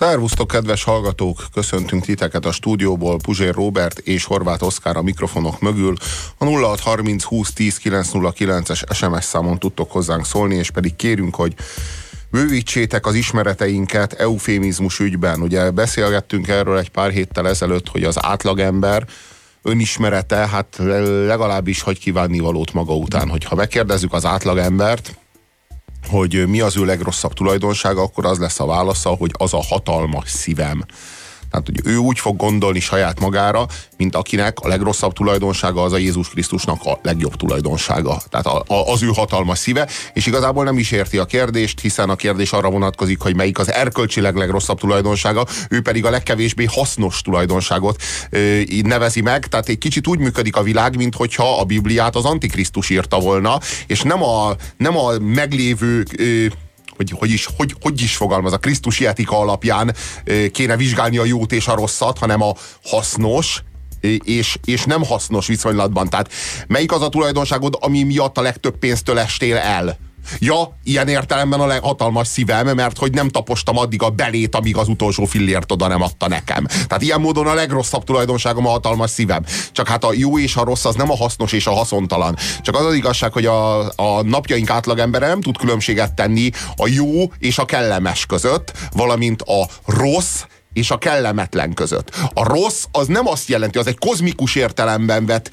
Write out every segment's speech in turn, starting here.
Szervusztok, kedves hallgatók! Köszöntünk titeket a stúdióból, Puzsér Róbert és Horváth Oszkár a mikrofonok mögül. A 0630 20 10 909-es SMS számon tudtok hozzánk szólni, és pedig kérünk, hogy bővítsétek az ismereteinket eufémizmus ügyben. Ugye beszélgettünk erről egy pár héttel ezelőtt, hogy az átlagember önismerete, hát legalábbis hagy kívánnivalót maga után. Hogyha megkérdezzük az átlagembert, hogy mi az ő legrosszabb tulajdonsága, akkor az lesz a válasza, hogy az a hatalmas szívem. Tehát, hogy ő úgy fog gondolni saját magára, mint akinek a legrosszabb tulajdonsága az a Jézus Krisztusnak a legjobb tulajdonsága. Tehát az ő hatalmas szíve, és igazából nem is érti a kérdést, hiszen a kérdés arra vonatkozik, hogy melyik az erkölcsileg legrosszabb tulajdonsága, ő pedig a legkevésbé hasznos tulajdonságot így nevezi meg. Tehát egy kicsit úgy működik a világ, minthogyha a Bibliát az Antikrisztus írta volna, és nem a meglévő hogy is fogalmaz, a krisztusi etika alapján kéne vizsgálni a jót és a rosszat, hanem a hasznos és nem hasznos viszonylatban. Tehát melyik az a tulajdonságod, ami miatt a legtöbb pénztől estél el? Ja, ilyen értelemben a leghatalmas szívem, mert hogy nem tapostam addig a belét, amíg az utolsó fillért oda nem adta nekem. Tehát ilyen módon a legrosszabb tulajdonságom a hatalmas szívem. Csak hát a jó és a rossz az nem a hasznos és a haszontalan. Csak az az igazság, hogy a napjaink átlagember nem tud különbséget tenni a jó és a kellemes között, valamint a rossz és a kellemetlen között. A rossz az nem azt jelenti, az egy kozmikus értelemben vett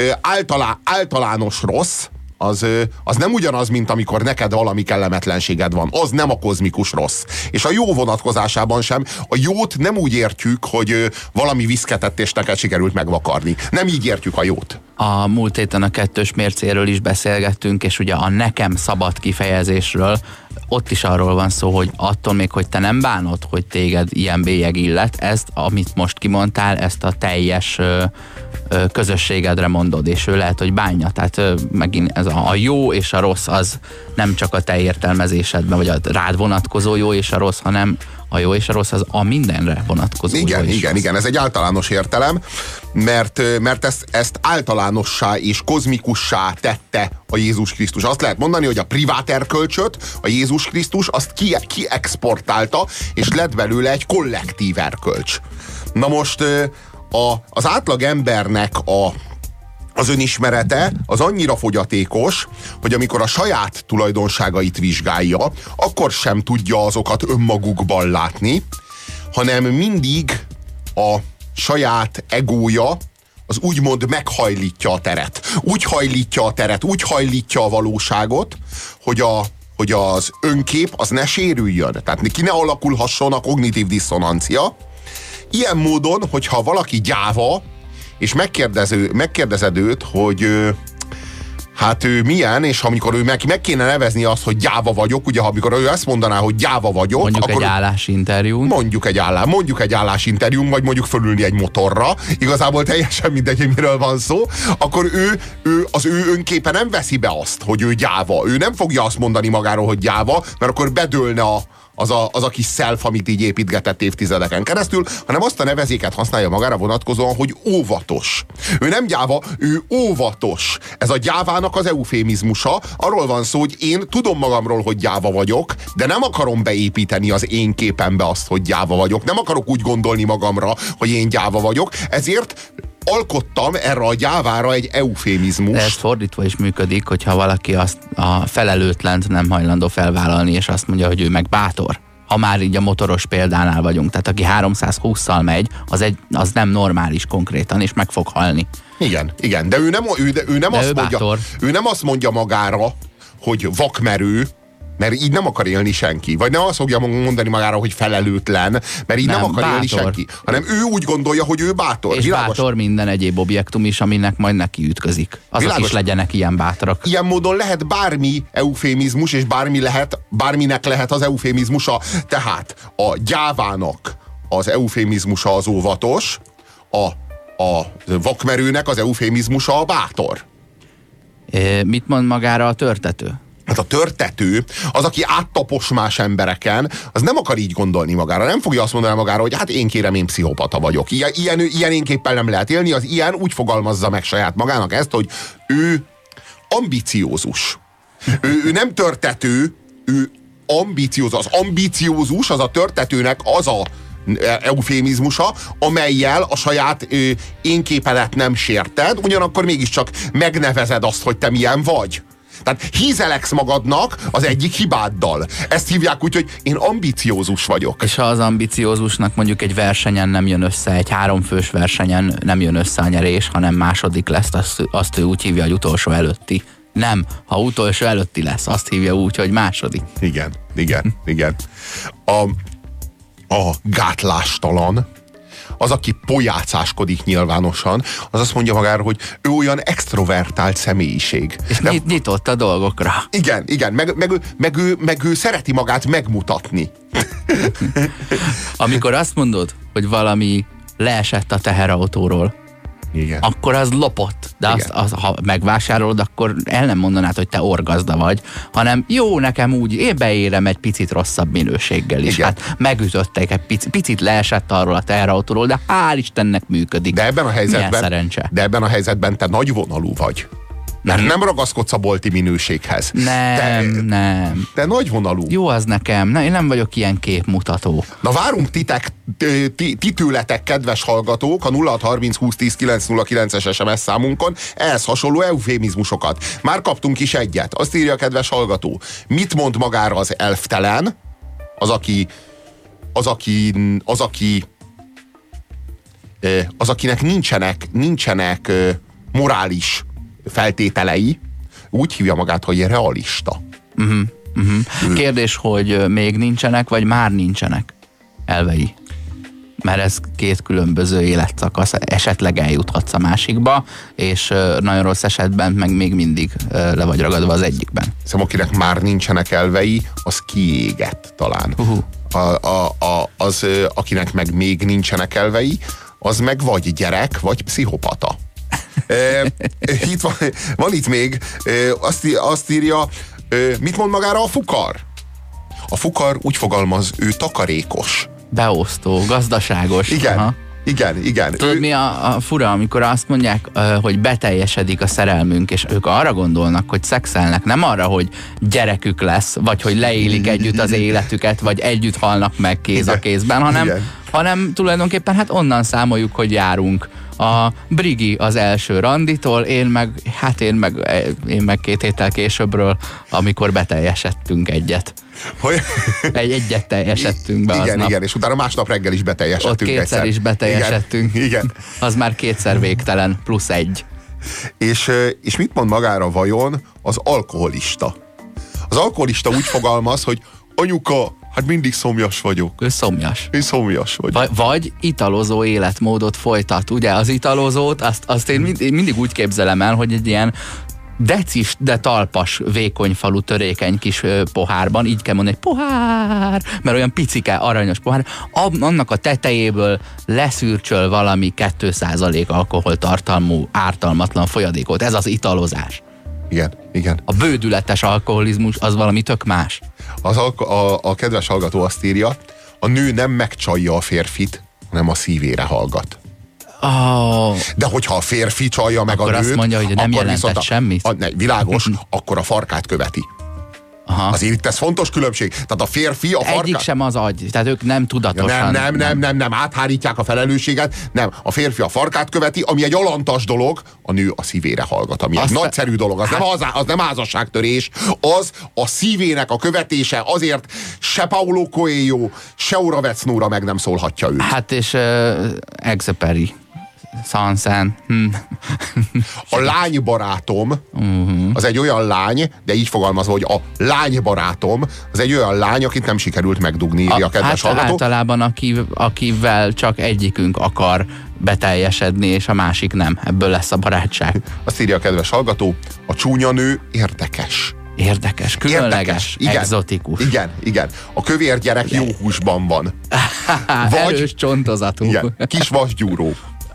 általános rossz, az nem ugyanaz, mint amikor neked valami kellemetlenséged van. Az nem a kozmikus rossz. És a jó vonatkozásában sem. A jót nem úgy értjük, hogy valami viszketett és neked sikerült megvakarni. Nem így értjük a jót. A múlt héten a kettős mércéről is beszélgettünk, és ugye a nekem szabad kifejezésről, ott is arról van szó, hogy attól még, hogy te nem bánod, hogy téged ilyen bélyeg illet, ezt, amit most kimondtál, ezt a teljes közösségedre mondod, és ő lehet, hogy bánja. Tehát megint ez a jó és a rossz az nem csak a te értelmezésedben, vagy a rád vonatkozó jó és a rossz, hanem a jó és a rossz az a mindenre vonatkozó. Igen, ez egy általános értelem, mert ezt általánossá és kozmikussá tette a Jézus Krisztus. Azt lehet mondani, hogy a privát erkölcsöt, a Jézus Krisztus azt kiexportálta, és lett belőle egy kollektív erkölcs. Na most az átlag embernek az önismerete az annyira fogyatékos, hogy amikor a saját tulajdonságait vizsgálja, akkor sem tudja azokat önmagukban látni, hanem mindig a saját egója az úgymond meghajlítja a teret. Úgy hajlítja a valóságot, hogy az önkép az ne sérüljön. Tehát ki ne alakulhasson a kognitív diszonancia. Ilyen módon, hogyha valaki gyáva, és megkérdezed őt, hogy hát ő milyen, és amikor ő meg kéne nevezni azt, hogy gyáva vagyok, ugye amikor ő ezt mondaná, hogy gyáva vagyok, mondjuk akkor egy állásinterjún. Mondjuk egy állásinterjún, vagy mondjuk fölülni egy motorra, igazából teljesen mindegy, hogy miről van szó, akkor az ő önképe nem veszi be azt, hogy ő gyáva. Ő nem fogja azt mondani magáról, hogy gyáva, mert akkor bedőlne az a kis self, amit így építgetett évtizedeken keresztül, hanem azt a nevezéket használja magára vonatkozóan, hogy óvatos. Ő nem gyáva, ő óvatos. Ez a gyávának az eufémizmusa. Arról van szó, hogy én tudom magamról, hogy gyáva vagyok, de nem akarom beépíteni az én képembe azt, hogy gyáva vagyok. Nem akarok úgy gondolni magamra, hogy én gyáva vagyok. Ezért alkottam erre a gyávára egy eufémizmus. De ez fordítva is működik, hogyha valaki azt a felelőtlent nem hajlandó felvállalni, és azt mondja, hogy ő meg bátor. Ha már így a motoros példánál vagyunk, tehát aki 320-szal megy, az nem normális konkrétan, és meg fog halni. Igen, de ő nem azt mondja magára, hogy vakmerő, mert így nem akar élni senki. Vagy nem azt fogja mondani magára, hogy felelőtlen, mert így nem akar élni senki. Hanem ő úgy gondolja, hogy ő bátor. És világos. Bátor minden egyéb objektum is, aminek majd neki ütközik. Azok világos. Is legyenek ilyen bátrak. Ilyen módon lehet bármi eufémizmus, és bárminek lehet az eufémizmusa. Tehát a gyávának az eufémizmusa az óvatos, a vakmerőnek az eufémizmusa a bátor. Mit mond magára a törtető? Hát a törtető, az, aki áttapos más embereken, az nem akar így gondolni magára. Nem fogja azt mondani magára, hogy hát én kérem, én pszichopata vagyok. Ilyen énképpen nem lehet élni. Az ilyen úgy fogalmazza meg saját magának ezt, hogy ő ambiciózus. Ő nem törtető, ő ambiciózus. Az ambiciózus az a törtetőnek az a eufémizmusa, amellyel a saját énképedet nem sérted, ugyanakkor mégiscsak megnevezed azt, hogy te milyen vagy. Tehát hízeleksz magadnak az egyik hibáddal. Ezt hívják úgy, hogy én ambiciózus vagyok. És ha az ambiciózusnak mondjuk egy versenyen nem jön össze, egy 3 fős versenyen nem jön össze a nyerés, hanem második lesz, azt ő úgy hívja, hogy utolsó előtti. Nem, ha utolsó előtti lesz, azt hívja úgy, hogy második. Igen. A gátlástalan, az, aki pojácáskodik nyilvánosan, az azt mondja magára, hogy ő olyan extrovertált személyiség. És nyitott a dolgokra. Igen, meg ő szereti magát megmutatni. Amikor azt mondod, hogy valami leesett a teherautóról, igen. Akkor az lopott. De ha megvásárolod, akkor el nem mondanád, hogy te orgazda vagy, hanem jó, nekem úgy, én beérem egy picit rosszabb minőséggel is. Igen. Hát megütöttek egy picit leesett arról a teherautóról, de hál' Istennek működik. De ebben a helyzetben te nagyvonalú vagy. Mert nem ragaszkodsz a bolti minőséghez. Nem. Te nagyvonalú. Jó az nekem. Én nem vagyok ilyen képmutató. Na várunk titületek, kedves hallgatók, a 0630 20 10 909-es SMS számunkon ehhez hasonló eufémizmusokat. Már kaptunk is egyet. Azt írja a kedves hallgató. Mit mond magára az elftelen? Az akinek nincsenek morális feltételei, úgy hívja magát, hogy realista. Kérdés, hogy még nincsenek, vagy már nincsenek elvei. Mert ez 2 különböző életszakasz, esetleg eljuthatsz a másikba, és nagyon rossz esetben meg még mindig le vagy ragadva az egyikben. Szóval akinek már nincsenek elvei, az kiégett talán. Akinek meg még nincsenek elvei, az meg vagy gyerek, vagy pszichopata. Itt van itt még, azt írja, mit mond magára a fukar? A fukar úgy fogalmaz, ő takarékos. Beosztó, gazdaságos. Igen. Aha. Igen. Tudod, mi a fura, amikor azt mondják, hogy beteljesedik a szerelmünk, és ők arra gondolnak, hogy szexelnek, nem arra, hogy gyerekük lesz, vagy hogy leélik együtt az életüket, vagy együtt halnak meg kéz a kézben, hanem tulajdonképpen hát onnan számoljuk, hogy járunk. A Brigi az első randitól, én meg 2 héttel későbbről, amikor beteljesedtünk egyet. Egyet teljesedtünk be aznap. Igen, és utána másnap reggel is beteljesedtünk. Ott 2-szer is beteljesedtünk. Igen. Az már 2-szer végtelen, plusz 1. És mit mond magára vajon az alkoholista? Az alkoholista úgy fogalmaz, hogy anyuka, hát mindig szomjas vagyok. Ő szomjas. Én szomjas vagyok. Vagy italozó életmódot folytat. Ugye az italozót, azt én mindig úgy képzelem el, hogy egy ilyen decis, de talpas, vékony falu, törékeny kis pohárban, így kell mondani, pohár, mert olyan picike, aranyos pohár, annak a tetejéből leszürcsöl valami 2% alkoholtartalmú, ártalmatlan folyadékot. Ez az italozás. Igen. A bődületes alkoholizmus az valami tök más. A kedves hallgató azt írja, a nő nem megcsalja a férfit, hanem a szívére hallgat. De hogyha a férfi csalja meg akkor a nőt, azt mondja, hogy nem jelentett semmit? Világos, akkor a farkát követi. Aha. Azért itt ez fontos különbség. Tehát a férfi a farkát... Egyik sem az agy, tehát ők nem tudatosan. Nem, áthárítják a felelősséget. Nem, a férfi a farkát követi, ami egy alantas dolog, a nő a szívére hallgat, ami egy nagyszerű dolog. Az nem házasságtörés, az a szívének a követése, azért se Paulo Coelho, se Oravec Nóra meg nem szólhatja őt. Hát és Exupéry. Sansen. A lánybarátom az egy olyan lány, de így fogalmazva, hogy a lánybarátom az egy olyan lány, akit nem sikerült megdugni, írja a kedves hallgató. Általában akivel csak egyikünk akar beteljesedni, és a másik nem. Ebből lesz a barátság. Azt írja a kedves hallgató, a csúnya nő érdekes. Érdekes, különleges, egzotikus. Igen. A kövér gyerek jó húsban van. Erős csontozatú. Igen, kis vasgyúró.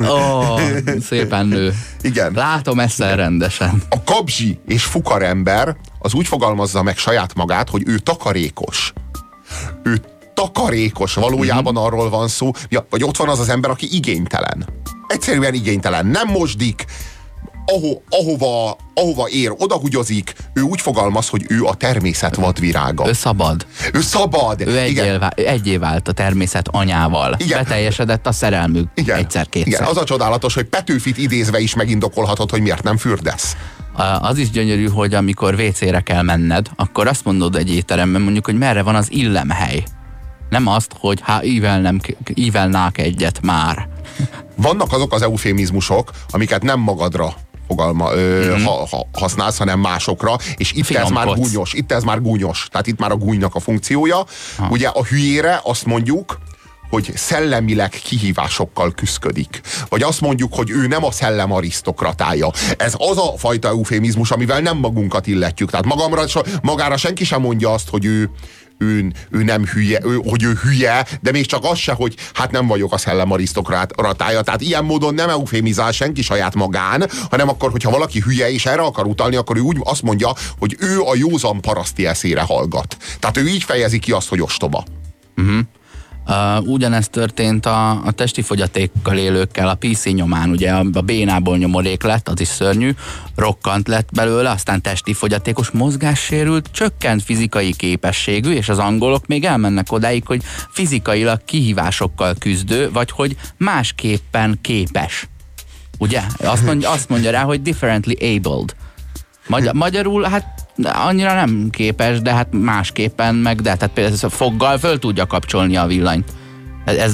Szépen nő. Igen. Látom ezzel rendesen. A kabzsi és fukarember az úgy fogalmazza meg saját magát, hogy ő takarékos. Ő takarékos, valójában arról van szó, vagy ott van az az ember, aki igénytelen. Egyszerűen igénytelen. Nem mosdik, ahova ér, odahugyozik, ő úgy fogalmaz, hogy ő a természet vadvirága. Ő szabad. Ő szabad. Ő egyé vált a természet anyával. Igen. Beteljesedett a szerelmük egyszer-kétszer. Igen, az a csodálatos, hogy Petőfit idézve is megindokolhatod, hogy miért nem fürdesz. Az is gyönyörű, hogy amikor WC-re kell menned, akkor azt mondod egy étteremben mondjuk, hogy merre van az illemhely. Nem azt, hogy ívelnák egyet már. Vannak azok az eufémizmusok, amiket nem magadra használsz, hanem másokra, és itt ez már gúnyos. Itt ez már gúnyos. Tehát itt már a gúnynak a funkciója. Ugye a hülyére azt mondjuk, hogy szellemileg kihívásokkal küszködik. Vagy azt mondjuk, hogy ő nem a szellem arisztokratája. Ez az a fajta eufémizmus, amivel nem magunkat illetjük. Tehát magára senki sem mondja azt, hogy ő nem hülye, hogy ő hülye, de még csak az se, hogy hát nem vagyok a szellem arisztokratája. Tehát ilyen módon nem eufémizál senki saját magán, hanem akkor, hogyha valaki hülye és erre akar utalni, akkor ő úgy azt mondja, hogy ő a józan paraszti eszére hallgat. Tehát ő így fejezi ki azt, hogy ostoba. Ugyanezt történt a testi fogyatékkal élőkkel, a PC nyomán, ugye a bénából nyomorék lett, az is szörnyű, rokkant lett belőle, aztán testi fogyatékos, mozgássérült, csökkent fizikai képességű, és az angolok még elmennek odáig, hogy fizikailag kihívásokkal küzdő, vagy hogy másképpen képes. Ugye? Azt mondja rá, hogy differently abled. Magyarul, hát annyira nem képes, de hát másképpen meg, de tehát például a foggal föl tudja kapcsolni a villanyt. Ez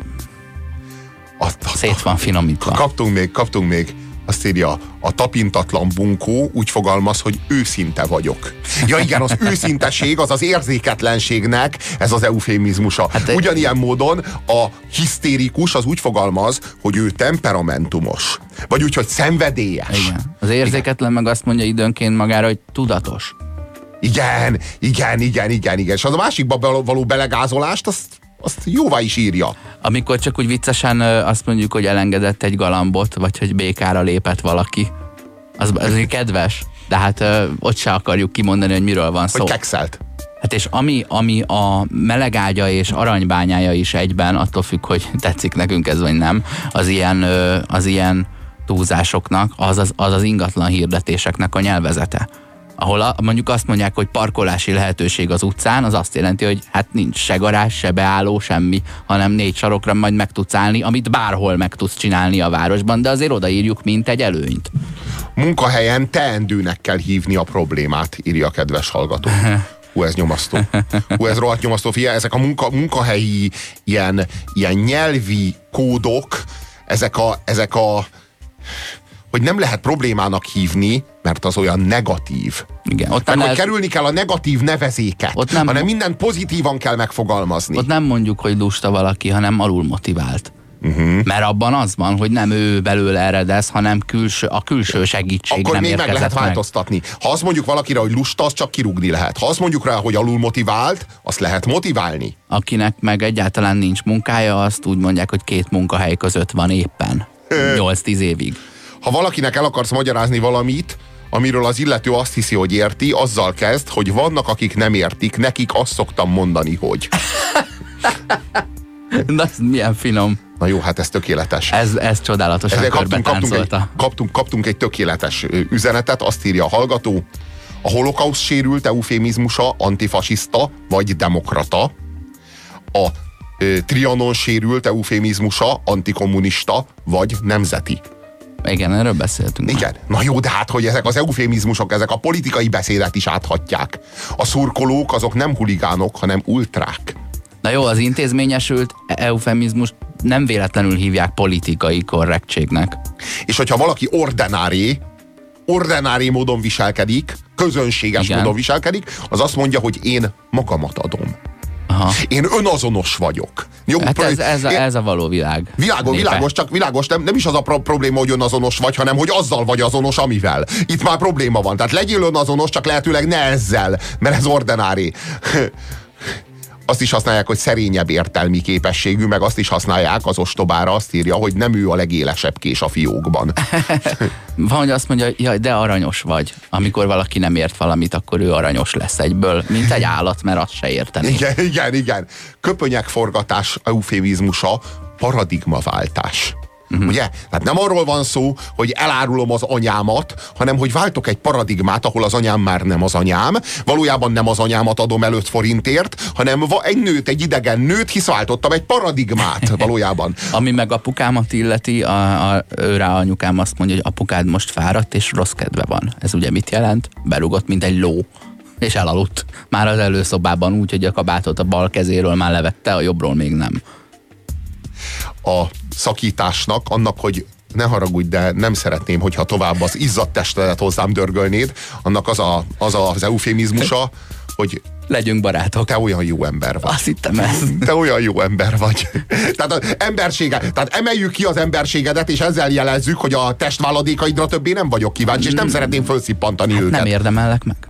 szét van finomítva. Kaptunk még, azt írja, a tapintatlan bunkó úgy fogalmaz, hogy őszinte vagyok. Ja igen, az őszinteség, az az érzéketlenségnek ez az eufémizmusa. Hát ugyanilyen módon a hisztérikus az úgy fogalmaz, hogy ő temperamentumos. Vagy úgy, hogy szenvedélyes. Igen. Az érzéketlen meg azt mondja időnként magára, hogy tudatos. Igen. És az a másikba való belegázolást, azt jóvá is írja. Amikor csak úgy viccesen azt mondjuk, hogy elengedett egy galambot, vagy hogy békára lépett valaki. Az kedves, de hát ott se akarjuk kimondani, hogy miről van szó. Hogy kekszelt. Hát és ami a melegágya és aranybányája is egyben, attól függ, hogy tetszik nekünk ez vagy nem, az ilyen túlzásoknak, az ingatlan hirdetéseknek a nyelvezete. Ahol mondjuk azt mondják, hogy parkolási lehetőség az utcán, az azt jelenti, hogy hát nincs se garázs, se beálló, semmi, hanem 4 sarokra majd meg tudsz állni, amit bárhol meg tudsz csinálni a városban, de azért odaírjuk, mint egy előnyt. Munkahelyen teendőnek kell hívni a problémát, írja a kedves hallgató. Ez nyomasztó. Ez rohadt nyomasztó. Fia, ezek a munkahelyi ilyen nyelvi kódok, ezek a hogy nem lehet problémának hívni, mert az olyan negatív. Igen, ott hogy kerülni kell a negatív nevezéket, hanem mindent pozitívan kell megfogalmazni. Ott nem mondjuk, hogy lusta valaki, hanem alulmotivált. Mert abban az van, hogy nem ő belőle eredez, hanem a külső segítség akkor nem még érkezett meg lehet változtatni. Ha azt mondjuk valakire, hogy lusta, az csak kirúgni lehet. Ha azt mondjuk rá, hogy alulmotivált, azt lehet motiválni. Akinek meg egyáltalán nincs munkája, azt úgy mondják, hogy 2 munkahely között van éppen. 8-10 évig. Ha valakinek el akarsz magyarázni valamit, amiről az illető azt hiszi, hogy érti, azzal kezd, hogy vannak, akik nem értik, nekik azt szoktam mondani, hogy. Na, ez milyen finom. Na jó, hát ez tökéletes. Ez csodálatosan körbetáncolta. Kaptunk egy tökéletes üzenetet, azt írja a hallgató. A holokauszt sérült eufémizmusa antifasiszta vagy demokrata. A Trianon sérült eufémizmusa antikommunista vagy nemzeti. Igen, erről beszéltünk. Igen. Na jó, de hát, hogy ezek az eufémizmusok, ezek a politikai beszédet is áthatják. A szurkolók azok nem huligánok, hanem ultrák. Na jó, az intézményesült eufemizmust nem véletlenül hívják politikai korrektségnek. És hogyha valaki ordinári módon viselkedik, közönséges módon viselkedik, az azt mondja, hogy én magamat adom. Aha. Én önazonos vagyok. Jó, hát ez a való világ. Világos, nem is az a probléma, hogy önazonos vagy, hanem hogy azzal vagy azonos, amivel. Itt már probléma van. Tehát legyél önazonos, csak lehetőleg ne ezzel, mert ez ordinári. Azt is használják, hogy szerényebb értelmi képességű, meg azt is használják az ostobára, azt írja, hogy nem ő a legélesebb kés a fiókban. Van, hogy azt mondja, jaj, de aranyos vagy. Amikor valaki nem ért valamit, akkor ő aranyos lesz egyből, mint egy állat, mert azt se érteni. Igen. Köpönyegforgatás eufémizmusa paradigmaváltás. Ugye? Tehát nem arról van szó, hogy elárulom az anyámat, hanem hogy váltok egy paradigmát, ahol az anyám már nem az anyám, valójában nem az anyámat adom el 5 forintért, hanem egy idegen nőt, hisz váltottam egy paradigmát valójában. Ami meg apukámat illeti, őrá anyukám azt mondja, hogy apukád most fáradt és rossz kedve van. Ez ugye mit jelent? Berugott, mint egy ló, és elaludt. Már az előszobában úgy, hogy a kabátot a bal kezéről már levette, a jobbról még nem. A szakításnak, annak, hogy ne haragudj, de nem szeretném, hogyha tovább az izzadt testedet hozzám dörgölnéd, annak az eufémizmusa, hogy legyünk barátok. Te olyan jó ember vagy. Azt hittem ezt. Te olyan jó ember vagy. Tehát az tehát emeljük ki az emberségedet, és ezzel jelezzük, hogy a testváladékaidra többé nem vagyok kíváncsi, és nem szeretném felszippantani őket. Nem érdemellek meg.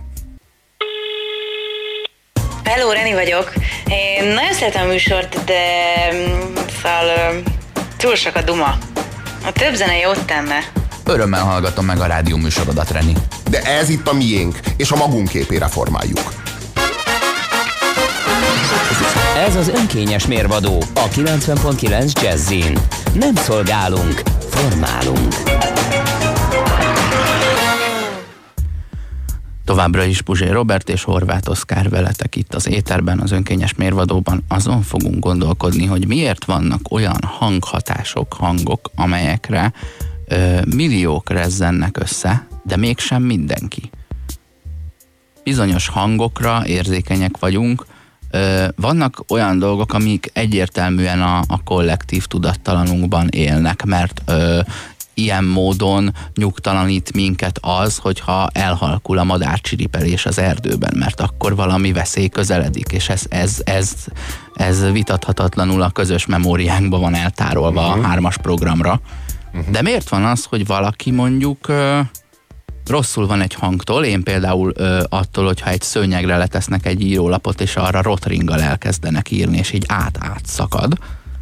Hello, Reni vagyok. Én nagyon szeretem a műsort, de szóval túl sok a duma. A több zene jót tenne. Örömmel hallgatom meg a rádió műsorodat, Reni. De ez itt a miénk, és a magunk képére formáljuk. Ez az önkényes mérvadó a 90.9 Jazzin. Nem szolgálunk, formálunk. Továbbra is Puzsé Robert és Horváth Oszkár veletek itt az éterben, az önkényes mérvadóban. Azon fogunk gondolkodni, hogy miért vannak olyan hanghatások, hangok, amelyekre milliók rezzennek össze, de mégsem mindenki. Bizonyos hangokra érzékenyek vagyunk, vannak olyan dolgok, amik egyértelműen a kollektív tudattalanunkban élnek, mert ilyen módon nyugtalanít minket az, hogyha elhalkul a madárcsiripelés az erdőben, mert akkor valami veszély közeledik, és ez vitathatatlanul a közös memóriánkban van eltárolva a 3-as programra. De miért van az, hogy valaki mondjuk rosszul van egy hangtól, én például attól, hogyha egy szőnyegre letesznek egy írólapot, és arra rotringgal elkezdenek írni, és így átszakad.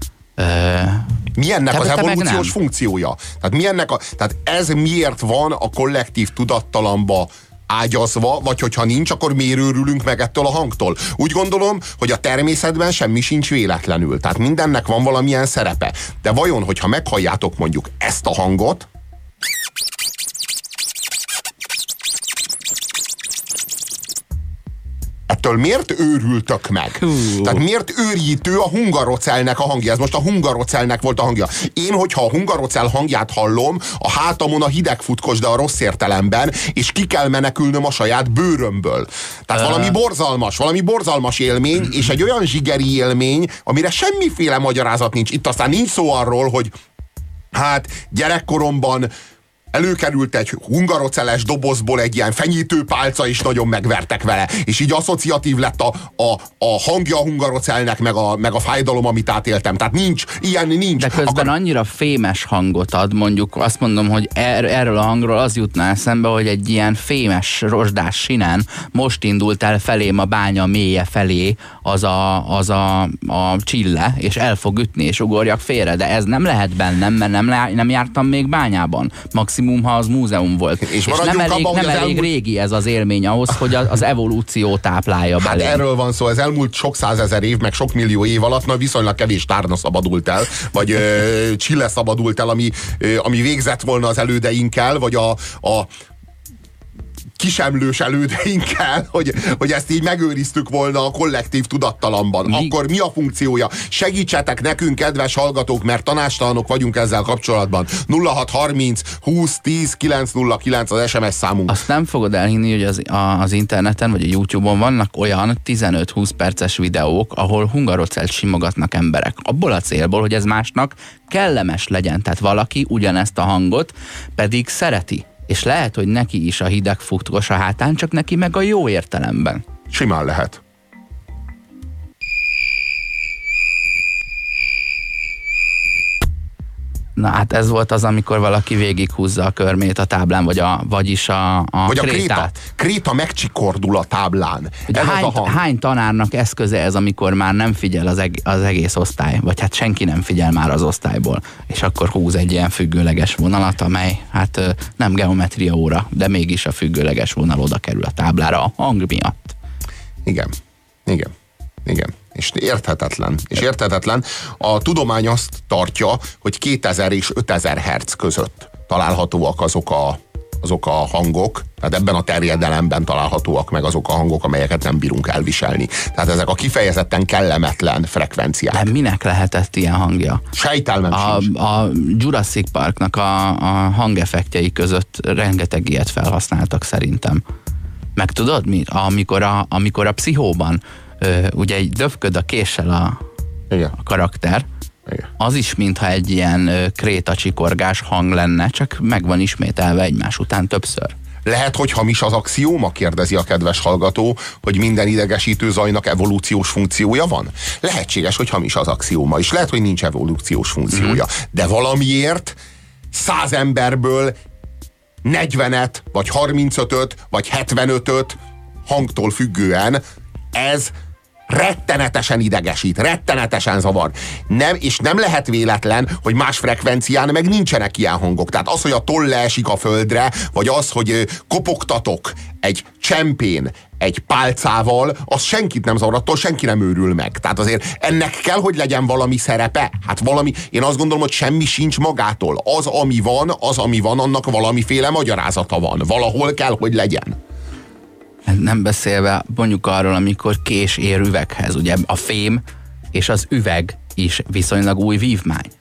Mi ennek az evolúciós funkciója? Tehát ez miért van a kollektív tudattalanba ágyazva, vagy hogyha nincs, akkor miért őrülünk meg ettől a hangtól? Úgy gondolom, hogy a természetben semmi sincs véletlenül. Tehát mindennek van valamilyen szerepe. De vajon, hogyha meghalljátok mondjuk ezt a hangot, ettől miért őrültök meg? Tehát miért őrjítő a hungarocelnek a hangja? Ez most a hungarocelnek volt a hangja. Én, hogyha a hungarocel hangját hallom, a hátamon a hideg futkos, de a rossz értelemben, és ki kell menekülnöm a saját bőrömből. Tehát valami borzalmas élmény, és egy olyan zsigeri élmény, amire semmiféle magyarázat nincs. Itt aztán nincs szó arról, hogy hát gyerekkoromban előkerült egy hungaroceles dobozból egy ilyen fenyítőpálca, és nagyon megvertek vele. És így asszociatív lett a hangja a hungarocelnek, meg a fájdalom, amit átéltem. Tehát ilyen nincs. De közben annyira fémes hangot ad, mondjuk azt mondom, hogy erről a hangról az jutná eszembe, hogy egy ilyen fémes rozsdás sinen most indult el felém a bánya mélye felé az a csille, és el fog ütni, és ugorjak félre. De ez nem lehet bennem, mert nem jártam még bányában. Maximum, ha az múzeum volt. És nem elég régi ez az élmény ahhoz, hogy az evolúció táplálja belé. Hát erről van szó, ez elmúlt sok százezer év, meg sok millió év alatt, na viszonylag kevés tárna szabadult el, vagy csille szabadult el, ami végzett volna az elődeinkkel, vagy a kisemlős elődeinkkel, hogy ezt így megőriztük volna a kollektív tudattalamban. Akkor mi a funkciója? Segítsetek nekünk, kedves hallgatók, mert tanástalanok vagyunk ezzel kapcsolatban. 0630 20 10 909 az SMS számunk. Azt nem fogod elhinni, hogy az interneten vagy a YouTube-on vannak olyan 15-20 perces videók, ahol hungarocelt simogatnak emberek. Abból a célból, hogy ez másnak kellemes legyen. Tehát valaki ugyanezt a hangot pedig szereti. És lehet, hogy neki is a hideg futkos a hátán, csak neki meg a jó értelemben. Simán lehet. Na hát ez volt az, amikor valaki végighúzza a körmét a táblán, vagyis a krétát. Kréta megcsikordul a táblán. Hány tanárnak eszköze ez, amikor már nem figyel az egész osztály, vagy hát senki nem figyel már az osztályból, és akkor húz egy ilyen függőleges vonalat, amely hát nem geometria óra, de mégis a függőleges vonal oda kerül a táblára a hang miatt. Igen. És érthetetlen. A tudomány azt tartja, hogy 2000 és 5000 Hz között találhatóak azok a hangok, tehát ebben a terjedelemben találhatóak meg azok a hangok, amelyeket nem bírunk elviselni. Tehát ezek a kifejezetten kellemetlen frekvenciák. De minek lehetett ilyen hangja? Sejtelmem sincs. A Jurassic Parknak a hangeffektjei között rengeteg ilyet felhasználtak szerintem. Meg tudod mi? Amikor a Pszichóban ugye egy döfköd a késsel a karakter, Igen. Az is mintha egy ilyen krétacsikorgás hang lenne, csak meg van ismételve egymás után többször. Lehet, hogy hamis az axióma, kérdezi a kedves hallgató, hogy minden idegesítő zajnak evolúciós funkciója van? Lehetséges, hogy hamis az axióma, és lehet, hogy nincs evolúciós funkciója. De valamiért 100 emberből 40-et, vagy 35-öt, vagy 75-öt hangtól függően ez rettenetesen idegesít, rettenetesen zavar. És nem lehet véletlen, hogy más frekvencián meg nincsenek ilyen hangok. Tehát az, hogy a toll leesik a földre, vagy az, hogy kopogtatok egy csempén, egy pálcával, az senkit nem zavar, attól senki nem őrül meg. Tehát azért ennek kell, hogy legyen valami szerepe. Hát valami, én azt gondolom, hogy semmi sincs magától. Az, ami van, annak valamiféle magyarázata van. Valahol kell, hogy legyen. Nem beszélve mondjuk arról, amikor kés ér üveghez. Ugye a fém és az üveg is viszonylag új vívmány.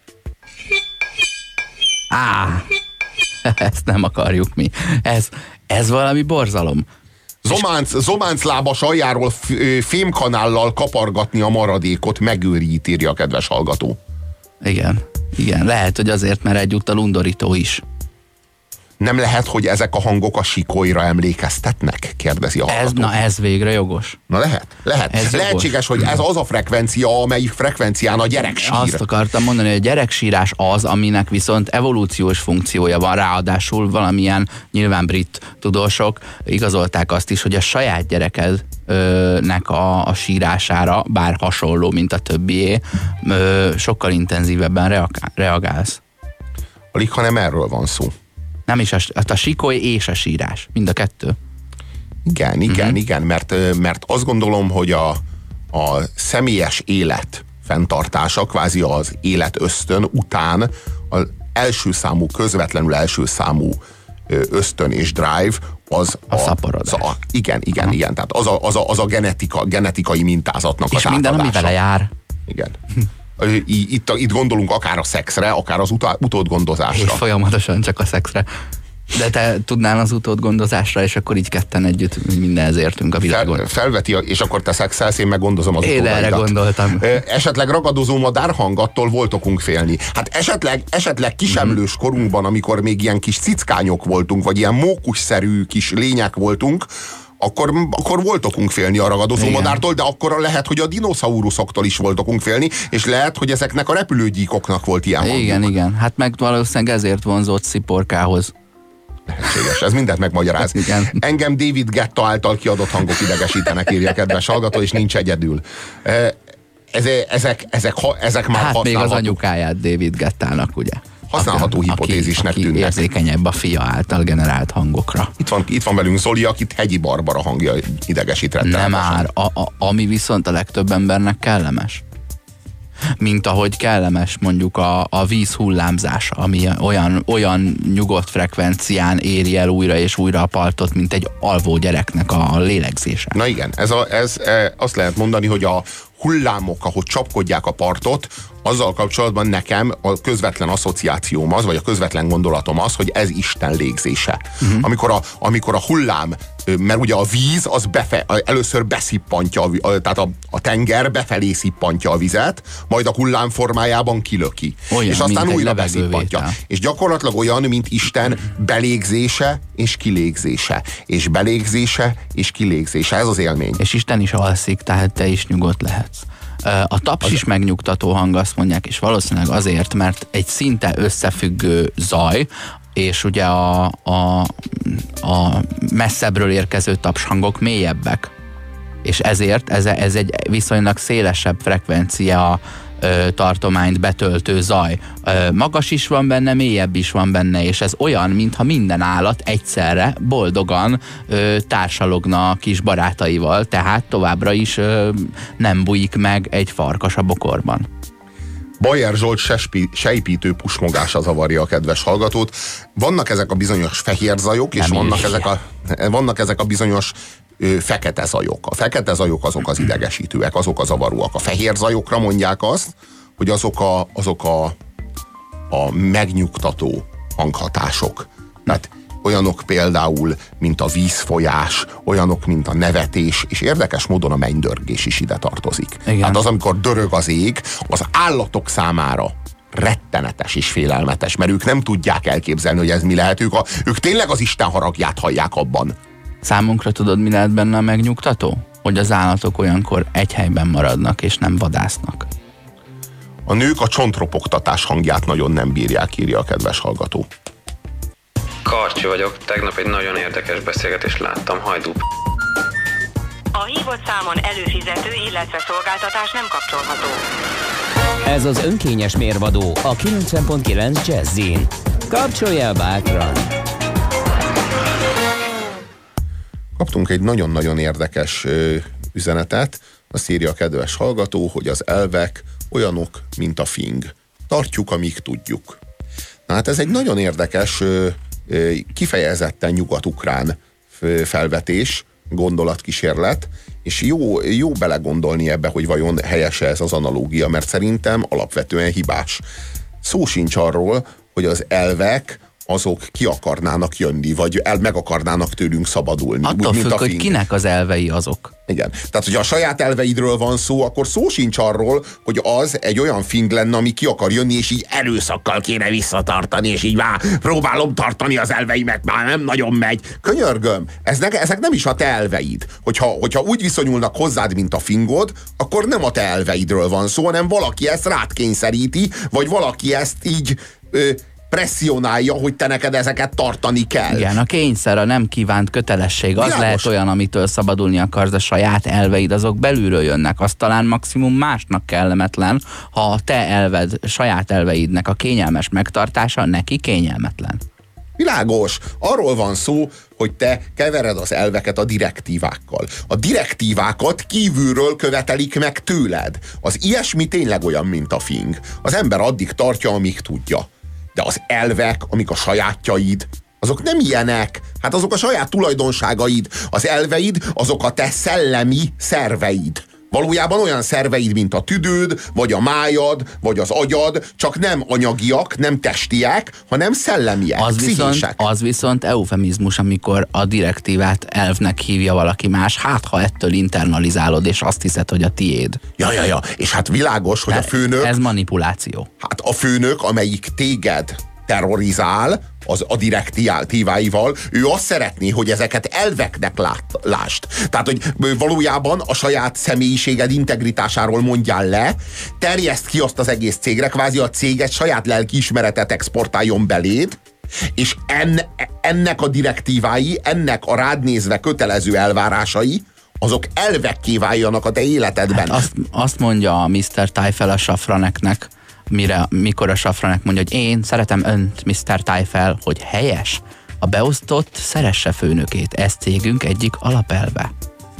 Ezt nem akarjuk mi. Ez valami borzalom. Zománc lábas aljáról fémkanállal kapargatni a maradékot megőrít, írja a kedves hallgató. Igen. Lehet, hogy azért, mert egyúttal undorító is. Nem lehet, hogy ezek a hangok a sikolyra emlékeztetnek? Kérdezi a hallgató. Ez végre jogos. Na lehet. Ez lehetséges, hogy ez az a frekvencia, amelyik frekvencián a gyerek sír. Azt akartam mondani, hogy a gyereksírás az, aminek viszont evolúciós funkciója van, ráadásul valamilyen, nyilván brit tudósok igazolták azt is, hogy a saját gyerekednek a sírására, bár hasonló, mint a többié, sokkal intenzívebben reagálsz. Alig, hanem erről van szó. Nem is a sikoly és a sírás. Mind a kettő. Igen, mert azt gondolom, hogy a személyes élet fenntartása, kvázi az élet ösztön után közvetlenül első számú ösztön és drive az a szaporodás. Igen. Tehát az a genetikai mintázatnak és az minden, átadása. ami vele jár. Igen. Itt gondolunk akár a szexre, akár az utódgondozásra. És folyamatosan csak a szexre. De te tudnál az utódgondozásra, és akkor így ketten együtt mindenhez értünk a világon. Felveti, és akkor te szexelsz, én meg gondozom az utódaidat. Én erre gondoltam. Esetleg ragadozó madárhang, attól volt okunk félni. Hát esetleg kisemlős korunkban, amikor még ilyen kis cickányok voltunk, vagy ilyen mókusszerű kis lények voltunk, akkor volt okunk félni a ragadozó madártól, de akkor lehet, hogy a dinoszauruszoktól is volt okunk félni, és lehet, hogy ezeknek a repülőgyíkoknak volt ilyen hangjuk. Igen. Hát meg valószínűleg ezért vonzott sziporkához. Lehetséges, ez mindent megmagyaráz. Engem David Guetta által kiadott hangok idegesítenek, írja kedves hallgató, és nincs egyedül. Ezek már hát még az anyukáját David Guettának, ugye? Használható hipotézisnek tűnnek. Aki érzékenyebb a fia által generált hangokra. Itt van velünk Zoli, akit Hegyi Barbara hangja idegesít rettenetesen. Nem már, ami viszont a legtöbb embernek kellemes. Mint ahogy kellemes mondjuk a víz hullámzása, ami olyan nyugodt frekvencián éri el újra és újra a partot, mint egy alvó gyereknek a lélegzése. Na igen, azt lehet mondani, hogy a hullámok, ahogy csapkodják a partot, azzal kapcsolatban nekem a közvetlen asszociációm az, vagy a közvetlen gondolatom az, hogy ez Isten légzése. Amikor a hullám, mert ugye a víz az először beszippantja, tehát a tenger befelé szippantja a vizet, majd a hullám formájában kilöki. Olyan, és aztán újra beszippantja. És gyakorlatilag olyan, mint Isten belégzése és kilégzése. És belégzése és kilégzése. Ez az élmény. És Isten is alszik, tehát te is nyugodt lehetsz. A taps is megnyugtató hang, azt mondják, és valószínűleg azért, mert egy szinte összefüggő zaj, és ugye a messzebbről érkező tapshangok mélyebbek. És ezért ez egy viszonylag szélesebb frekvencia tartományt betöltő zaj. Magas is van benne, mélyebb is van benne, és ez olyan, mintha minden állat egyszerre boldogan társalogna a kis barátaival, tehát továbbra is nem bujik meg egy farkas a bokorban. Bajer Zsolt sejpítő pusmogása zavarja a kedves hallgatót. Vannak ezek a bizonyos fehér zajok, és vannak ezek a bizonyos fekete zajok. A fekete zajok azok az idegesítőek, azok a zavaróak. A fehér zajokra mondják azt, hogy azok a megnyugtató hanghatások. Tehát olyanok például, mint a vízfolyás, olyanok, mint a nevetés, és érdekes módon a mennydörgés is ide tartozik. Igen. Tehát az, amikor dörög az ég, az állatok számára rettenetes és félelmetes, mert ők nem tudják elképzelni, hogy ez mi lehet. Ők tényleg az Isten haragját hallják abban. Számunkra tudod, mi lehet benne a megnyugtató? Hogy az állatok olyankor egy helyben maradnak, és nem vadásznak. A nők a csontropogtatás hangját nagyon nem bírják, írja a kedves hallgató. Karcsi vagyok, tegnap egy nagyon érdekes beszélgetést láttam, hajdú. A hívott számon előfizető, illetve szolgáltatás nem kapcsolható. Ez az önkényes mérvadó a 90.9 Jazzin. Kapcsolj el bátran! Kaptunk egy nagyon-nagyon érdekes üzenetet. Azt írja a kedves hallgató, hogy az elvek olyanok, mint a fing. Tartjuk, amíg tudjuk. Na hát ez egy nagyon érdekes, kifejezetten nyugat-ukrán felvetés, gondolatkísérlet, és jó belegondolni ebbe, hogy vajon helyese ez az analógia, mert szerintem alapvetően hibás. Szó sincs arról, hogy az elvek azok ki akarnának jönni, vagy meg akarnának tőlünk szabadulni. Attól függ, hogy kinek az elvei azok. Igen. Tehát, hogyha a saját elveidről van szó, akkor szó sincs arról, hogy az egy olyan fing lenne, ami ki akar jönni, és így erőszakkal kéne visszatartani, és így már próbálom tartani az elveimet, már nem nagyon megy. Könyörgöm, ezek nem is a te elveid. Hogyha úgy viszonyulnak hozzád, mint a fingod, akkor nem a te elveidről van szó, hanem valaki ezt rád kényszeríti, vagy valaki ezt így presszionálja, hogy te neked ezeket tartani kell. Igen, a kényszer, a nem kívánt kötelesség, az Világos. lehet olyan, amitől szabadulni akarsz, de saját elveid azok belülről jönnek. Az talán maximum másnak kellemetlen, ha a te saját elveidnek a kényelmes megtartása neki kényelmetlen. Világos. Arról van szó, hogy te kevered az elveket a direktívákkal. A direktívákat kívülről követelik meg tőled. Az ilyesmi tényleg olyan, mint a fing. Az ember addig tartja, amíg tudja. De az elvek, amik a sajátjaid, azok nem ilyenek. Hát azok a saját tulajdonságaid. Az elveid, azok a te szellemi szerveid. Valójában olyan szerveid, mint a tüdőd, vagy a májad, vagy az agyad, csak nem anyagiak, nem testiek, hanem szellemiek, pszichisek. Az viszont eufemizmus, amikor a direktívát elvnek hívja valaki más, hát ha ettől internalizálod, és azt hiszed, hogy a tiéd. Ja. És hát világos, hogy a főnök... Ez manipuláció. Hát a főnök, amelyik téged terrorizál a direktíváival, ő azt szeretné, hogy ezeket elveknek lásd. Tehát, hogy valójában a saját személyiséged integritásáról mondjál le, terjeszt ki azt az egész cégre, kvázi a céget saját lelkiismeretet exportáljon beléd, és ennek a direktívái, ennek a rád nézve kötelező elvárásai, azok elvekké váljanak a te életedben. Hát azt mondja a Mr. Tyfel a Safraneknek, mikor a Safranek mondja, hogy én szeretem önt, Mr. Tyfel, hogy helyes, a beosztott szeresse főnökét. Ez cégünk egyik alapelve.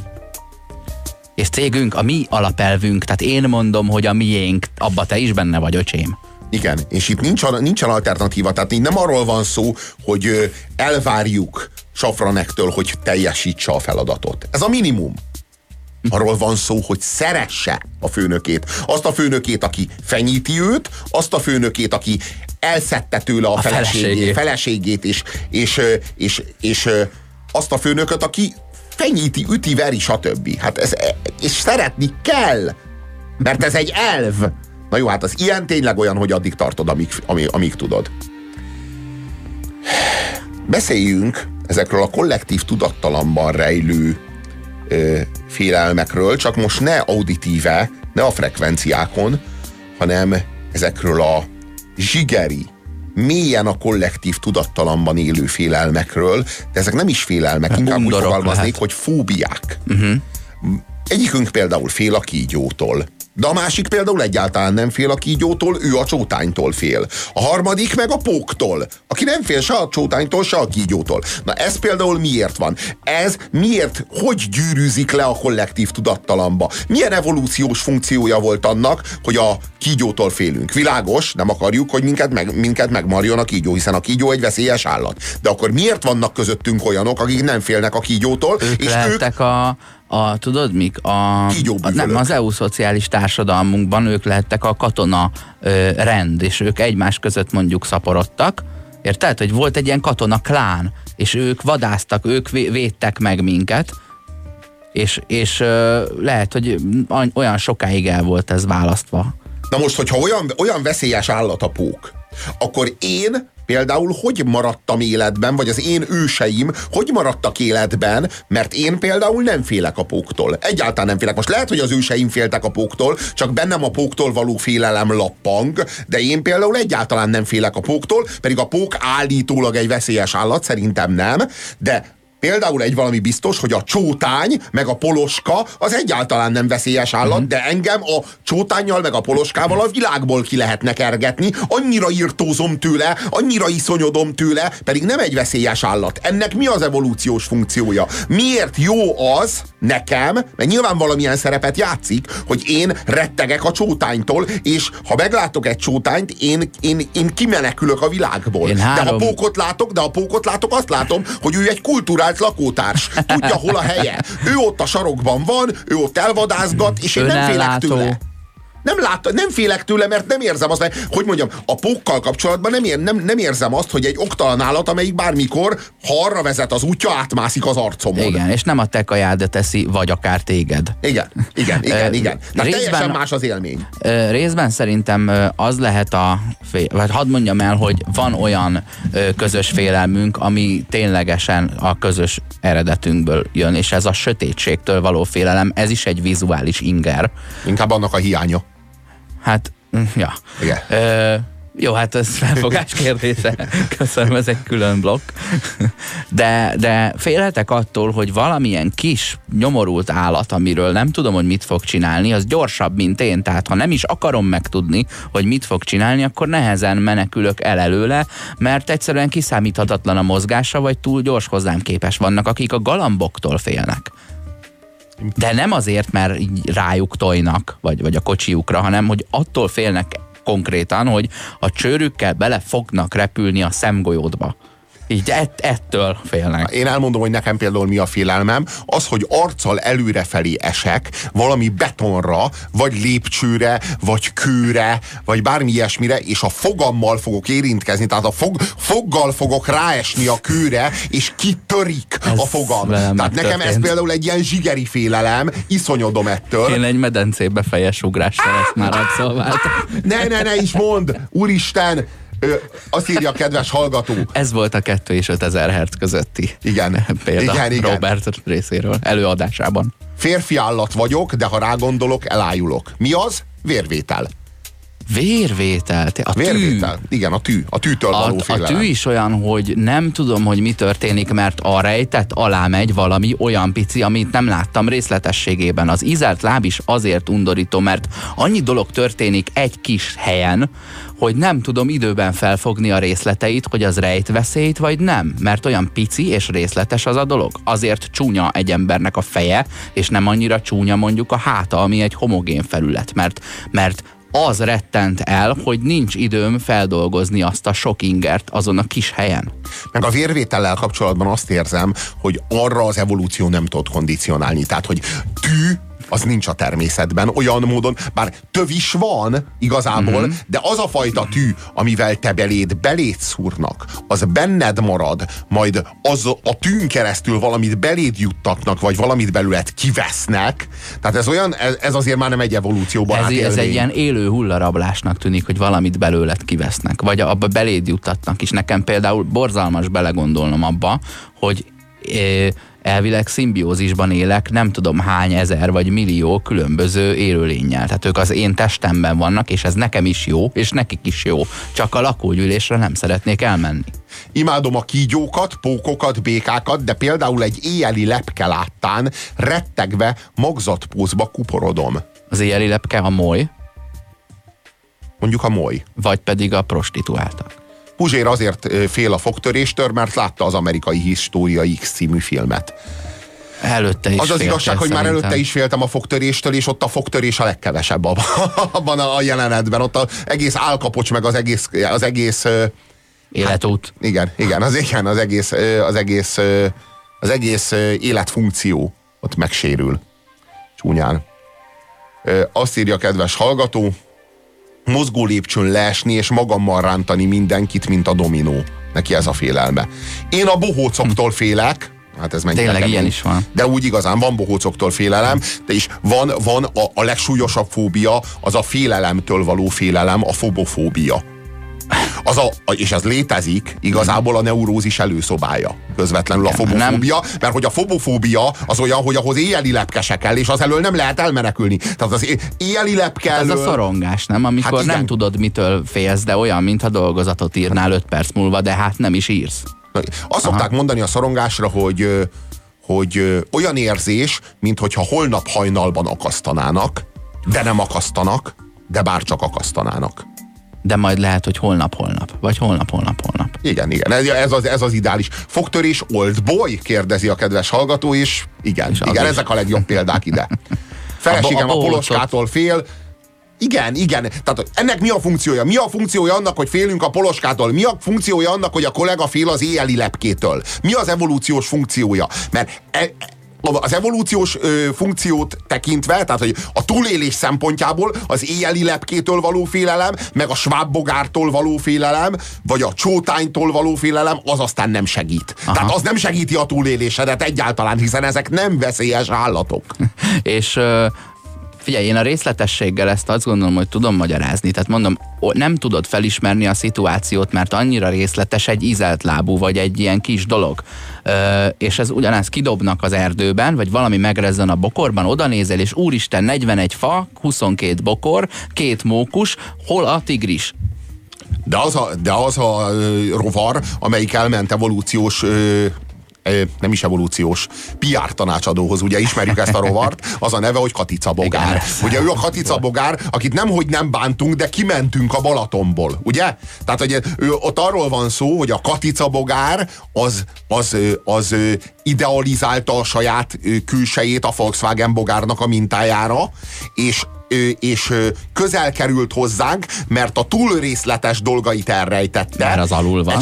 És cégünk, a mi alapelvünk, tehát én mondom, hogy a miénk, abba te is benne vagy, öcsém. Igen, és itt nincsen alternatíva, tehát így nem arról van szó, hogy elvárjuk Safranektől, hogy teljesítse a feladatot. Ez a minimum. Arról van szó, hogy szeresse a főnökét. Azt a főnökét, aki fenyíti őt, azt a főnökét, aki elszedte tőle a feleségét és azt a főnököt, aki fenyíti, üti, veri, stb. Hát és szeretni kell, mert ez egy elv. Na jó, hát az ilyen tényleg olyan, hogy addig tartod, amíg tudod. Beszéljünk ezekről a kollektív tudattalamban rejlő félelmekről, csak most ne auditíve, ne a frekvenciákon, hanem ezekről a zsigeri, mélyen a kollektív tudattalamban élő félelmekről, de ezek nem is félelmek, inkább úgy fogalmaznék, hogy fóbiák. Egyikünk például fél a kígyótól. De a másik például egyáltalán nem fél a kígyótól, ő a csótánytól fél. A harmadik meg a póktól, aki nem fél se a csótánytól, se a kígyótól. Na ez például miért van? Ez miért, hogy gyűrűzik le a kollektív tudattalamba? Milyen evolúciós funkciója volt annak, hogy a kígyótól félünk? Világos, nem akarjuk, hogy minket megmarjon a kígyó, hiszen a kígyó egy veszélyes állat. De akkor miért vannak közöttünk olyanok, akik nem félnek a kígyótól? Ők és lehettek tudod mik? Nem, az EU szociális társadalmunkban ők lehettek a katona rend, és ők egymás között mondjuk szaporodtak. Érted? Hogy volt egy ilyen klán, és ők vadáztak, ők védtek meg minket, és lehet, hogy olyan sokáig el volt ez választva. Na most, hogyha olyan veszélyes állat a pók, akkor én például hogy maradtam életben, vagy az én őseim hogy maradtak életben, mert én például nem félek a póktól. Egyáltalán nem félek. Most lehet, hogy az őseim féltek a póktól, csak bennem a póktól való félelem lappang, de én például egyáltalán nem félek a póktól, pedig a pók állítólag egy veszélyes állat, szerintem nem, de például egy valami biztos, hogy a csótány meg a poloska az egyáltalán nem veszélyes állat, de engem a csótánnyal meg a poloskával a világból ki lehetne kergetni, annyira irtózom tőle, annyira iszonyodom tőle, pedig nem egy veszélyes állat. Ennek mi az evolúciós funkciója? Miért jó az nekem, mert nyilván valamilyen szerepet játszik, hogy én rettegek a csótánytól, és ha meglátok egy csótányt, én kimenekülök a világból. De ha pókot látok, azt látom, hogy ő egy kultúrált lakótárs. Tudja, hol a helye. Ő ott a sarokban van, ő ott elvadázgat, és én nem félek tőle. Nem félek tőle, mert nem érzem azt, hogy mondjam, a pókkal kapcsolatban nem érzem azt, hogy egy oktalan állat, amelyik bármikor, ha arra vezet az útja, átmászik az arcomon. Igen, és nem a te kajádat teszi, vagy akár téged. Igen. Tehát teljesen más az élmény. Részben szerintem az lehet vagy hadd mondjam el, hogy van olyan közös félelmünk, ami ténylegesen a közös eredetünkből jön, és ez a sötétségtől való félelem, ez is egy vizuális inger. Inkább annak a hiánya. Hát, ja. Igen. Jó, hát ez felfogás kérdése. Köszönöm, ez egy külön blokk. De félhetek attól, hogy valamilyen kis nyomorult állat, amiről nem tudom, hogy mit fog csinálni, az gyorsabb, mint én. Tehát ha nem is akarom megtudni, hogy mit fog csinálni, akkor nehezen menekülök el előle, mert egyszerűen kiszámíthatatlan a mozgása, vagy túl gyors hozzám képes. Vannak, akik a galamboktól félnek. De nem azért, mert így rájuk tojnak, vagy a kocsiukra, hanem hogy attól félnek konkrétan, hogy a csőrükkel bele fognak repülni a szemgolyódba. Így ettől félnek. Én elmondom, hogy nekem például mi a félelmem, az, hogy arccal előrefelé esek valami betonra, vagy lépcsőre, vagy kőre, vagy bármi ilyesmire, és a fogammal fogok érintkezni, tehát a foggal fogok ráesni a kőre, és kitörik a fogam. Tehát nekem ez például egy ilyen zsigeri félelem, iszonyodom ettől. Én egy medencébe fejes ugrással ezt már abszolváltam. Ne is mondd! Úristen! Azt írja a kedves hallgató. Ez volt a 2 és 5000 Hz közötti példa igen. Robert részéről előadásában. Férfi állat vagyok, de ha rágondolok, elájulok. Mi az? Vérvétel. Vérvétel? Vérvétel. Igen, a tűtől való félelem. A tű is olyan, hogy nem tudom, hogy mi történik, mert a rejtett alá megy valami olyan pici, amit nem láttam részletességében. Az ízelt láb is azért undorító, mert annyi dolog történik egy kis helyen, hogy nem tudom időben felfogni a részleteit, hogy az rejt veszélyt, vagy nem. Mert olyan pici és részletes az a dolog. Azért csúnya egy embernek a feje, és nem annyira csúnya mondjuk a háta, ami egy homogén felület. Mert az rettent el, hogy nincs időm feldolgozni azt a sok ingert azon a kis helyen. Meg a vérvétellel kapcsolatban azt érzem, hogy arra az evolúció nem tud kondicionálni. Tehát, hogy tű az nincs a természetben olyan módon, bár töv is van igazából, de az a fajta tű, amivel te beléd szúrnak, az benned marad, majd az a tűn keresztül valamit beléd juttatnak, vagy valamit belőled kivesznek. Tehát ez olyan, ez azért már nem egy evolúcióban. Ez egy ilyen élő hullarablásnak tűnik, hogy valamit belőled kivesznek, vagy abba beléd juttatnak is. Nekem például borzalmas belegondolnom abba, hogy elvileg szimbiózisban élek nem tudom hány ezer vagy millió különböző élőlénnyel. Tehát ők az én testemben vannak, és ez nekem is jó, és nekik is jó. Csak a lakógyűlésre nem szeretnék elmenni. Imádom a kígyókat, pókokat, békákat, de például egy éjjeli lepke láttán rettegve magzatpózba kuporodom. Az éjjeli lepke a moly, Mondjuk a moly. vagy pedig a prostituáltak. Puzsér azért fél a fogtöréstől, mert látta az Amerikai História X című filmet. Előtte is Az az igazság, hogy már szerintem. előtte is féltem a fogtöréstől, és ott a fogtörés a legkevesebb abban a jelenetben. Ott az egész állkapocs, meg az egész Életút. igen, az egész életfunkció ott megsérül. Csúnyán. Azt írja a kedves hallgató, mozgó lépcsőn leesni és magammal rántani mindenkit, mint a dominó. Neki ez a félelme. Én a bohócoktól félek, hát ez mennyire Tényleg kemény. ilyen is van. De úgy igazán van bohócoktól félelem, de is van a legsúlyosabb fóbia, az a félelemtől való félelem, a fobofóbia. És ez létezik, igazából a neurózis előszobája. Közvetlenül a fobofóbia, mert hogy a fobofóbia az olyan, hogy ahhoz éjjeli lepke se kell, és az elől nem lehet elmenekülni. Tehát az éjjeli lepke elől... Ez a szorongás, nem? Amikor Hát igen. nem tudod, mitől félsz, de olyan, mintha dolgozatot írnál 5 perc múlva, de hát nem is írsz. Azt szokták mondani a szorongásra, hogy olyan érzés, minthogyha holnap hajnalban akasztanának, de nem akasztanak, de bárcsak akasztanának. De majd lehet, hogy holnap, vagy holnap. Igen, ez az ideális. Fogtörés oldboy? Kérdezi a kedves hallgató, és igen, ezek a legjobb példák ide. Feleségem a poloskától fél. Igen. Tehát ennek mi a funkciója? Mi a funkciója annak, hogy félünk a poloskától? Mi a funkciója annak, hogy a kollega fél az éjjeli lepkétől? Mi az evolúciós funkciója? Mert az evolúciós funkciót tekintve, tehát hogy a túlélés szempontjából az éjjeli lepkétől való félelem, meg a svábbogártól való félelem, vagy a csótánytól való félelem, az aztán nem segít. Aha. Tehát az nem segíti a túlélésedet egyáltalán, hiszen ezek nem veszélyes állatok. És figyelj, én a részletességgel ezt azt gondolom, hogy tudom magyarázni. Tehát mondom, nem tudod felismerni a szituációt, mert annyira részletes egy ízelt lábú, vagy egy ilyen kis dolog. És ez ugyanez kidobnak az erdőben, vagy valami megrezzen a bokorban, oda nézel, és úristen, 41 fa, 22 bokor, 2 mókus, hol a tigris? De az a rovar, amelyik elment evolúciós nem is evolúciós, PR tanácsadóhoz, ugye ismerjük ezt a rovart, az a neve, hogy Katica Bogár. Ugye ő a Katica Bogár, akit nemhogy nem bántunk, de kimentünk a Balatonból, ugye? Tehát, hogy ott arról van szó, hogy a Katica Bogár az idealizálta a saját külsejét a Volkswagen Bogárnak a mintájára, és közel került hozzánk, mert a túl részletes dolgait elrejtette. Mert az alul van.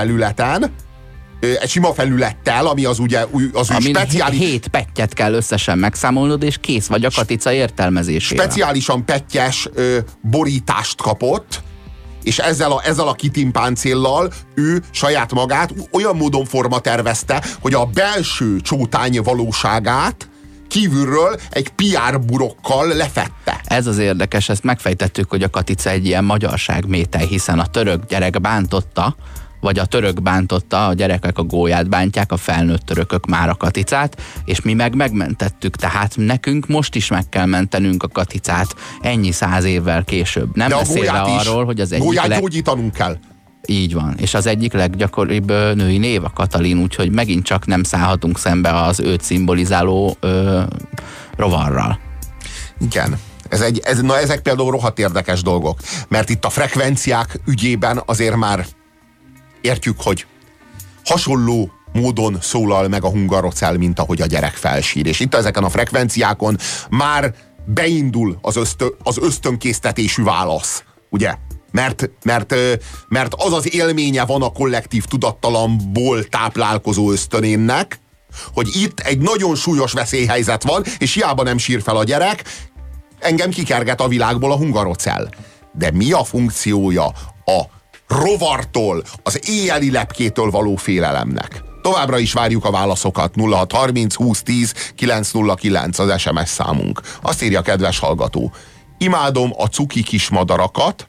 Egy sima felülettel, ami az ugye az Amin speciális... 7 pettyet kell összesen megszámolnod, és kész vagy a Katica értelmezésére. Speciálisan pettyes borítást kapott, és ezzel a kitimpáncéllal ő saját magát olyan módon formatervezte, hogy a belső csótány valóságát kívülről egy PR burokkal lefette. Ez az érdekes, ezt megfejtettük, hogy a Katica egy ilyen magyarságmétej, hiszen a török gyerek bántotta, vagy a török bántotta, a gyerekek a gólyát bántják, a felnőtt törökök már a Katicát, és mi meg megmentettük, tehát nekünk most is meg kell mentenünk a Katicát ennyi 100 évvel később. Nem beszélve arról, hogy az egyik gólyát gyógyítanunk kell. Így van, és az egyik leggyakoribb női név a Katalin, úgyhogy megint csak nem szállhatunk szembe az őt szimbolizáló rovarral. Igen. Ezek például rohadt érdekes dolgok, mert itt a frekvenciák ügyében azért már értjük, hogy hasonló módon szólal meg a hungarocell, mint ahogy a gyerek felsír. És itt ezeken a frekvenciákon már beindul az ösztönkésztetésű válasz, ugye? Mert az az élménye van a kollektív tudattalamból táplálkozó ösztönénnek, hogy itt egy nagyon súlyos veszélyhelyzet van, és hiába nem sír fel a gyerek, engem kikerget a világból a hungarocell. De mi a funkciója a rovartól, az éjjeli lepkétől való félelemnek? Továbbra is várjuk a válaszokat. 0630 2010 909 az SMS számunk. Azt írja a kedves hallgató: imádom a cuki kis madarakat,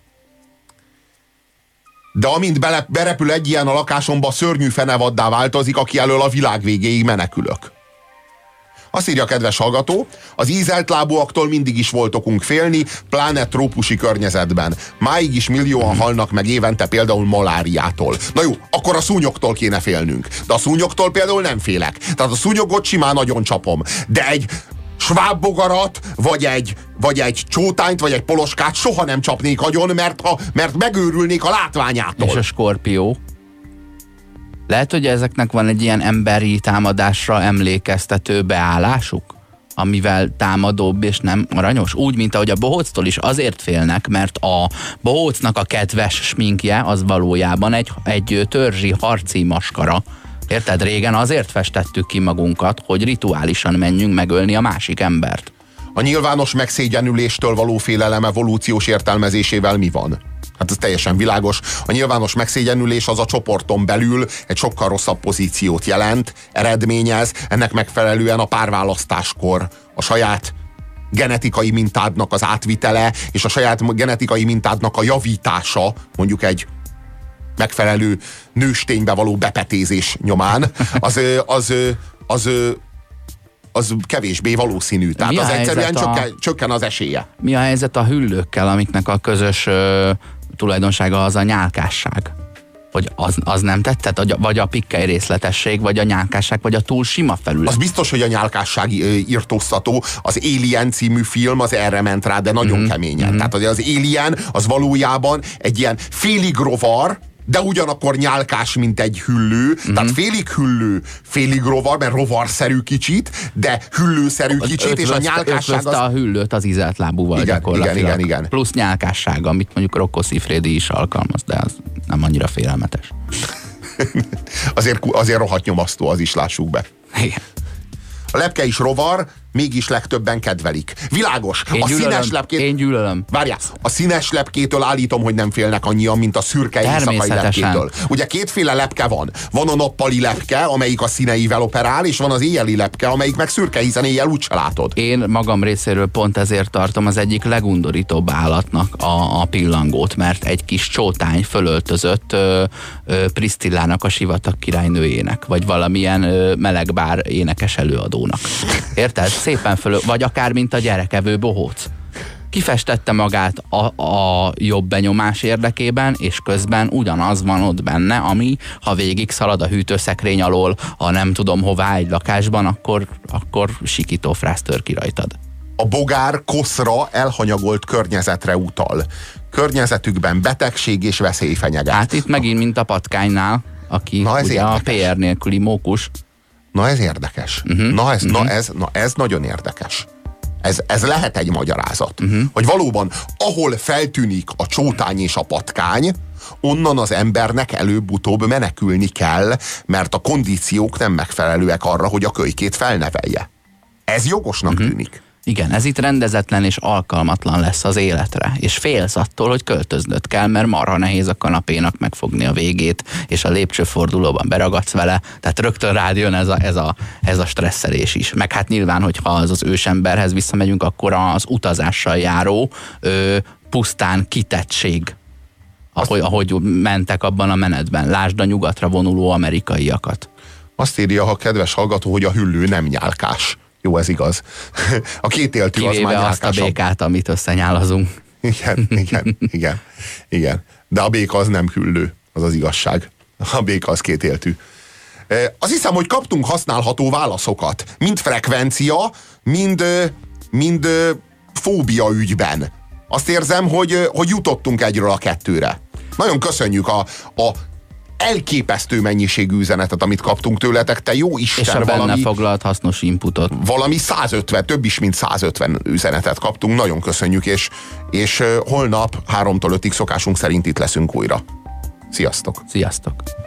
de amint berepül egy ilyen a lakásomba, szörnyű fenevaddá változik, aki elől a világ végéig menekülök. Azt írja a kedves hallgató: az ízelt lábúaktól mindig is volt okunk félni, pláne trópusi környezetben. Máig is millióan halnak meg évente például maláriától. Na jó, akkor a szúnyoktól kéne félnünk. De a szúnyoktól például nem félek. Tehát a szúnyogot simán nagyon csapom. De egy svábbogarat, vagy egy csótányt, vagy egy poloskát soha nem csapnék agyon, mert megőrülnék a látványától. És a skorpió? Lehet, hogy ezeknek van egy ilyen emberi támadásra emlékeztető beállásuk, amivel támadóbb és nem aranyos. Úgy, mint ahogy a bohóctól is azért félnek, mert a bohócnak a kedves sminkje az valójában egy törzsi harci maskara. Érted? Régen azért festettük ki magunkat, hogy rituálisan menjünk megölni a másik embert. A nyilvános megszégyenüléstől való félelem evolúciós értelmezésével mi van? Hát ez teljesen világos. A nyilvános megszégyenülés az a csoporton belül egy sokkal rosszabb pozíciót jelent, eredményez, ennek megfelelően a párválasztáskor a saját genetikai mintádnak az átvitele, és a saját genetikai mintádnak a javítása, mondjuk egy megfelelő nősténybe való bepetézés nyomán, az kevésbé valószínű. Tehát az egyszerűen csökken az esélye. Mi a helyzet a hüllőkkel, amiknek a közös tulajdonsága az a nyálkásság? Hogy az nem tetszett? Vagy a pikkely részletesség, vagy a nyálkásság, vagy a túl sima felület? Az biztos, hogy a nyálkásság írtóztató. Az Alien című film az erre ment rá, de nagyon keményen. Tehát az Alien az valójában egy ilyen félig rovar, de ugyanakkor nyálkás, mint egy hüllő. Tehát félig hüllő, félig rovar, mert rovarszerű kicsit, de hüllőszerű kicsit, és a nyálkásság az... a hüllőt az izelt lábúval gyakorlatilag. Igen. Plusz nyálkásság, amit mondjuk Rocco Siffredi is alkalmaz, de az nem annyira félelmetes. azért rohadt nyomasztó, az is lássuk be. Igen. A lepke is rovar, mégis legtöbben kedvelik. Világos. Színes lepkét... Én gyűlölöm. Várjál, a színes lepkétől állítom, hogy nem félnek annyian, mint a szürke éjszakai lepkétől. Ugye kétféle lepke van. Van a nappali lepke, amelyik a színeivel operál, és van az éjjeli lepke, amelyik meg szürke, hiszen éjjel úgyse látod. Én magam részéről pont ezért tartom az egyik legundorítóbb állatnak a pillangót, mert egy kis csótány fölöltözött Priscillának, a sivatag királynőjének, vagy valamilyen melegbár énekes előadónak. Érted? Szépen vagy akár mint a gyerekevő bohóc. Kifestette magát a jobb benyomás érdekében, és közben ugyanaz van ott benne, ami, ha végig szalad a hűtőszekrény alól, ha nem tudom hová egy lakásban, akkor sikítófrász tör ki rajtad. A bogár koszra, elhanyagolt környezetre utal. Környezetükben betegség és veszély fenyeget. Hát itt megint, mint a patkánynál, aki ugye a PR nélküli mókus. Na ez érdekes. Ez nagyon érdekes. Ez lehet egy magyarázat. Hogy valóban, ahol feltűnik a csótány és a patkány, onnan az embernek előbb-utóbb menekülni kell, mert a kondíciók nem megfelelőek arra, hogy a kölykét felnevelje. Ez jogosnak tűnik. Igen, ez itt rendezetlen és alkalmatlan lesz az életre, és félsz attól, hogy költöznöd kell, mert marha nehéz a kanapénak megfogni a végét, és a lépcsőfordulóban beragadsz vele, tehát rögtön rád jön ez a stresszelés is. Meg hát nyilván, hogyha az ősemberhez visszamegyünk, akkor az utazással járó pusztán kitettség, ahogy mentek abban a menetben. Lásd a nyugatra vonuló amerikaiakat. Azt írja a kedves hallgató, hogy a hüllő nem nyálkás. Jó, ez igaz. A kétéltű az már nyálkásabb. Azt a békát, amit összenyálazunk. Igen. De a béka az nem hüllő, az az igazság. A béka az kétéltű. Azt hiszem, hogy kaptunk használható válaszokat. Mind frekvencia, mind fóbia ügyben. Azt érzem, hogy jutottunk egyről a kettőre. Nagyon köszönjük a elképesztő mennyiségű üzenetet, amit kaptunk tőletek, te jó Isten, és a benne foglalt hasznos inputot. Valami 150, több is, mint 150 üzenetet kaptunk, nagyon köszönjük, és holnap 3-tól 5-ig szokásunk szerint itt leszünk újra. Sziasztok! Sziasztok!